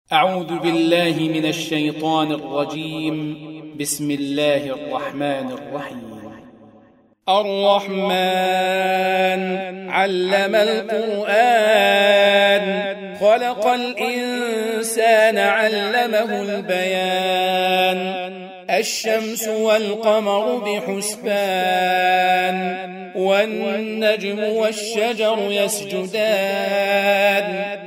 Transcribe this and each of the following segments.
أعوذ بالله من الشيطان الرجيم. بسم الله الرحمن الرحيم. الرحمن علم القرآن خلق الإنسان علمه البيان الشمس والقمر بحسبان والنجم والشجر يسجدان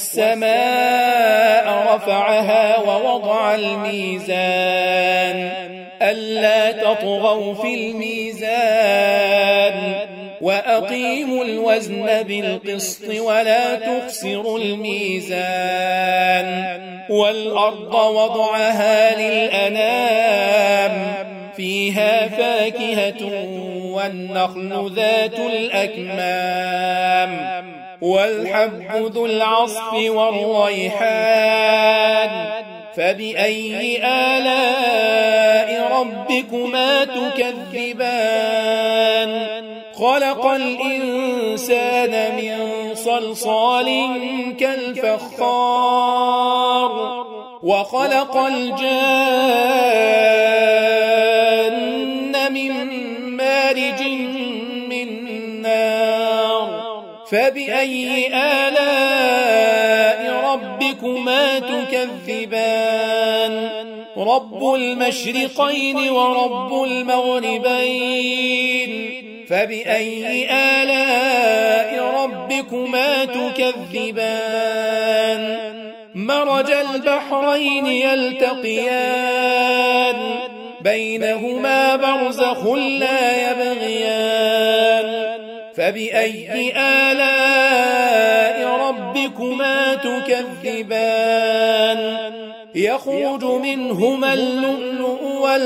والسماء رفعها ووضع الميزان ألا تطغوا في الميزان وأقيموا الوزن بالقسط ولا تخسروا الميزان والأرض وضعها للأنام فيها فاكهة والنخل ذات الأكمام والحب ذو العصف والريحان فبأي آلاء ربكما تكذبان خلق الإنسان من صلصال كالفخار وخلق الجان من مارج من نار فبأي آلاء ربكما تكذبان رب المشرقين ورب المغربين فبأي آلاء ربكما تكذبان مرج البحرين يلتقيان بينهما برزخ لا يبغيان فبأي آلاء ربكما تكذبان يخرج منهما اللؤلؤ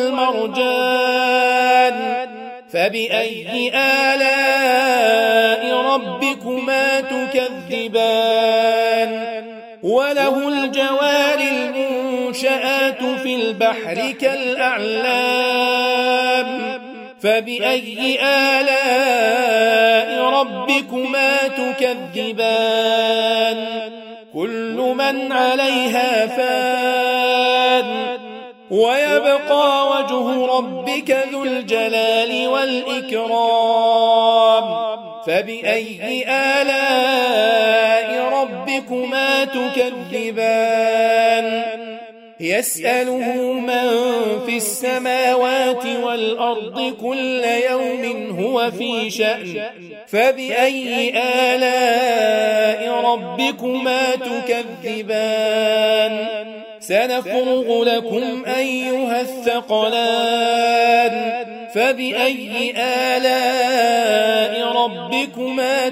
والمرجان فبأي آلاء ربكما تكذبان وله الجوار المنشآت في البحر كالأعلام فبأي آلاء ربكما تكذبان كل من عليها فان ويبقى وجه ربك ذو الجلال والإكرام فبأي آلاء ربكما تكذبان يسأله من في السماوات والأرض كل يوم هو في شأن فبأي آلاء ربكما تكذبان سنفرغ لكم أيها الثقلان فبأي آلاء ربكما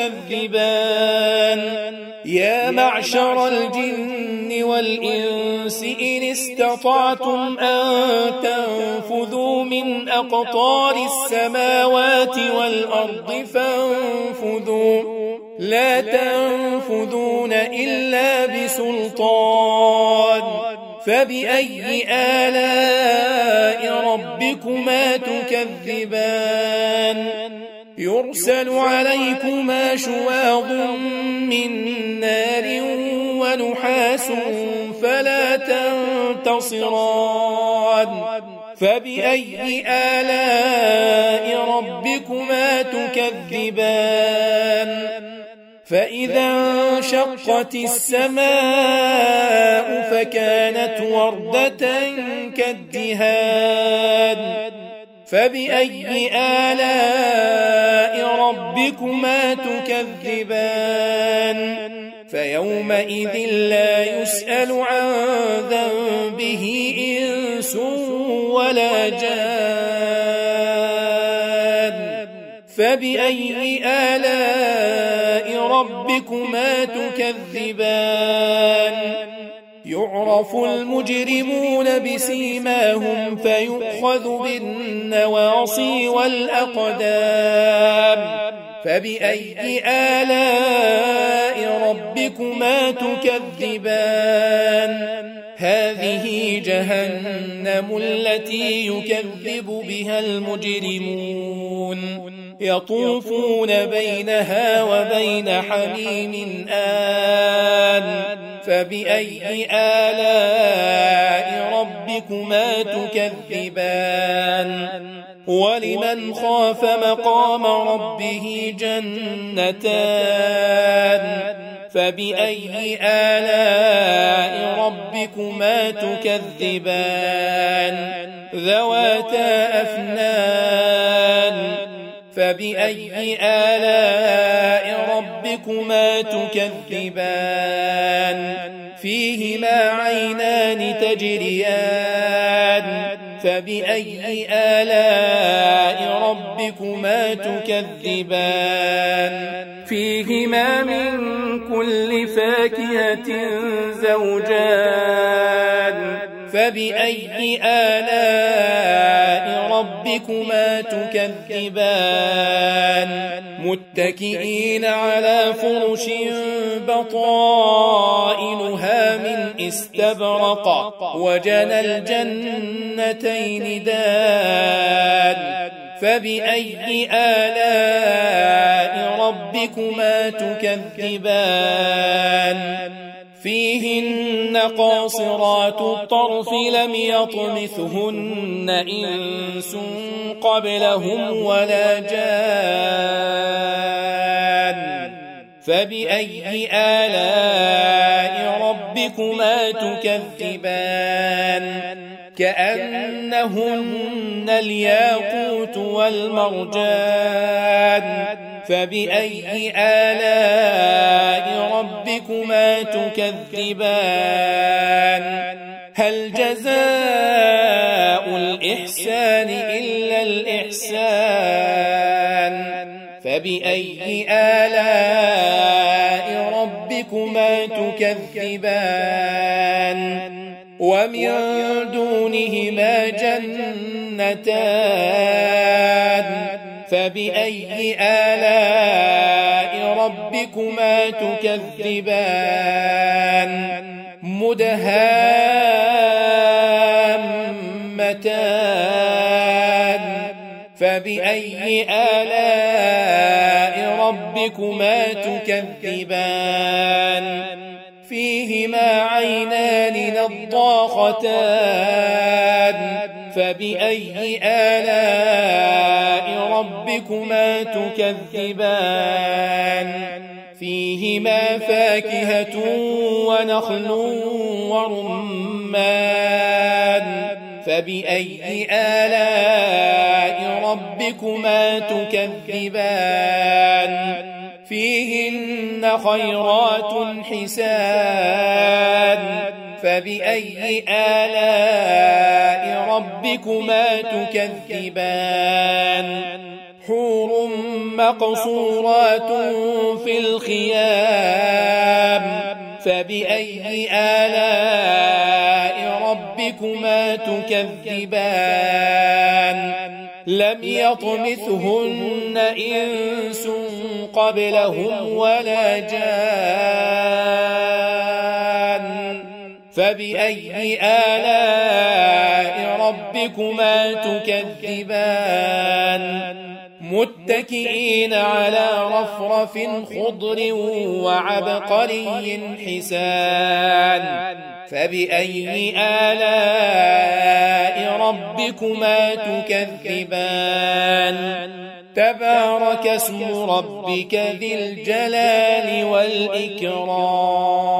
تكذبان يا معشر الجن والإنس إن استطعتم أن تنفذوا من أقطار السماوات والأرض فانفذوا لا تنفذون إلا بسلطان فبأي آلاء ربكما تكذبان يرسل عليكما شواظ من نار ونحاس فلا تنتصران فبأي آلاء ربكما تكذبان فإذا انشقت السماء فكانت وردة كالدهان فبأي آلاء ربكما تكذبان فيومئذ لا يسأل عن ذنبه إنس ولا جان فبأي آلاء ربكما تكذبان يعرف المجرمون بسيماهم فيؤخذ بالنواصي والأقدام فبأي آلاء ربكما تكذبان هذه جهنم التي يكذب بها المجرمون يطوفون بينها وبين حميم آن فبأي آلاء ربكما تكذبان ولمن خاف مقام ربه جنتان فبأي آلاء ربكما تكذبان ذواتا أفنان فبأي آلاء ربكما تكذبان فيهما عينان تجريان فبأي آلاء ربكما تكذبان فيهما من كل فاكهة زوجان فبأي آلاء ربكما تكذبان متكئين على فرش بطائنها من استبرق وجنى الجنتين دان فبأي آلاء ربكما تكذبان فيهن قاصرات الطرف لم يطمثهن إنس قبلهم ولا جان فبأي آلاء ربكما تكذبان كأنهن الياقوت والمرجان فبأي آلاء ربكما تكذبان هل جزاء الإحسان إلا الإحسان فبأي آلاء ربكما تكذبان ومن دونهما جنتان فبأي آلاء ربكما تكذبان مدهامتان فبأي آلاء ربكما تكذبان فيهما عينان نضاختان فبأي آلاء ربكما تكذبان فيهما فاكهة ونخل ورمان فبأي آلاء ربكما تكذبان فيهن خيرات حسان فبأي آلاء ربكما تكذبان حور مقصورات في الخيام فبأي آلاء ربكما تكذبان لم يطمثهن إنس قبلهم ولا جان فبأي آلاء ربكما تكذبان متكئين على رفرف خضر وعبقري حسان فبأي آلاء ربكما تكذبان تبارك اسم ربك ذي الجلال والإكرام